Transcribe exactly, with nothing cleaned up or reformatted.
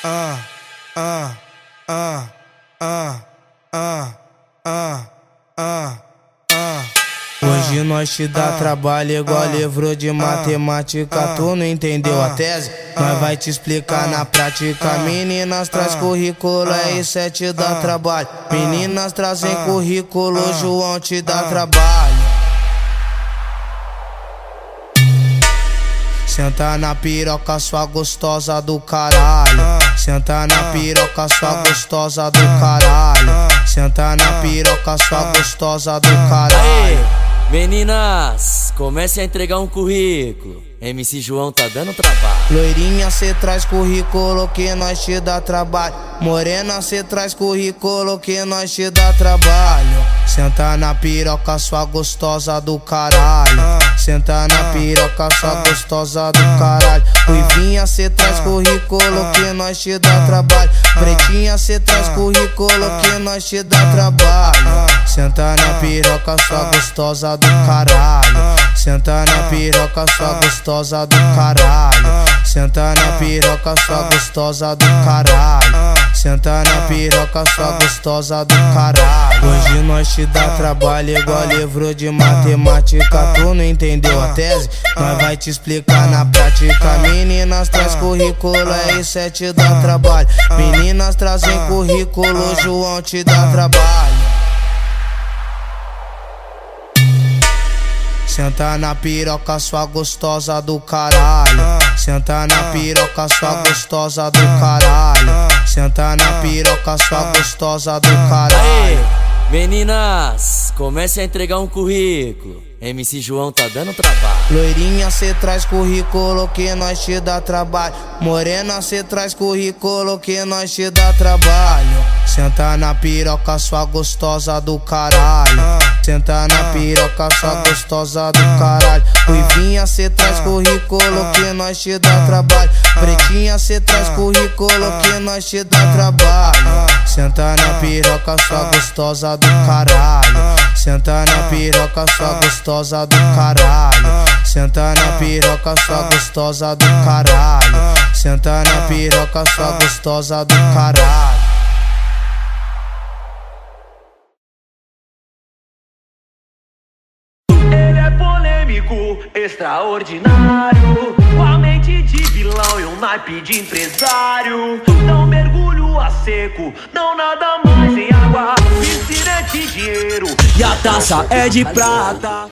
ah, ah, ah, ah, ah, ah, ah, ah. Hoje nós te dá trabalho igual livro de matemática. Tu não entendeu a tese? Nós vai te explicar na prática. Meninas traz currículo, é isso é te dá trabalho. Meninas trazem currículo, João te dá trabalho. Senta na piroca, sua gostosa do caralho. Senta na piroca, sua gostosa do caralho. Senta na piroca, sua gostosa do caralho. Meninas, comece a entregar um currículo. M C João tá dando trabalho. Loirinha, cê traz currículo que nós te dá trabalho. Morena, cê traz currículo que nós te dá trabalho. Senta na piroca, sua gostosa do caralho. Senta na piroca, sua gostosa do caralho. Ruivinha, cê traz currículo que nós te dá trabalho. Pretinha, cê traz currículo que nós te dá trabalho. Senta na piroca, sua gostosa do caralho. Senta na piroca, sua gostosa do caralho. Senta na piroca, sua gostosa do caralho. Senta na piroca, sua gostosa do caralho. Hoje nós te dá trabalho igual livro de matemática. Tu não entendeu a tese? Nós vai te explicar na prática. Meninas traz currículo, é isso é te dá trabalho. Meninas trazem currículo, João te dá trabalho. Senta na piroca, sua gostosa do caralho. Senta na piroca, sua gostosa do caralho. Senta na piroca, sua gostosa do caralho. Meninas, comece a entregar um currículo. M C João tá dando trabalho. Loirinha, cê traz currículo que nós te dá trabalho. Morena, cê traz currículo que nós te dá trabalho. Senta na piroca, sua gostosa do caralho. Senta na piroca, sua gostosa do caralho. Ruivinha, cê traz currículo que nós te dá trabalho. Pretinha, cê traz currículo que nós te dá trabalho. Senta na piroca, sua gostosa do caralho. Senta na piroca, sua gostosa do caralho. Senta na piroca, sua gostosa do caralho. Senta na piroca, sua gostosa do caralho. Ele é polêmico, extraordinário, com a mente de vilão e um naipe de empresário. Não mergulho a seco, não nada mais em água. Piscina é de dinheiro e a taça é de prata.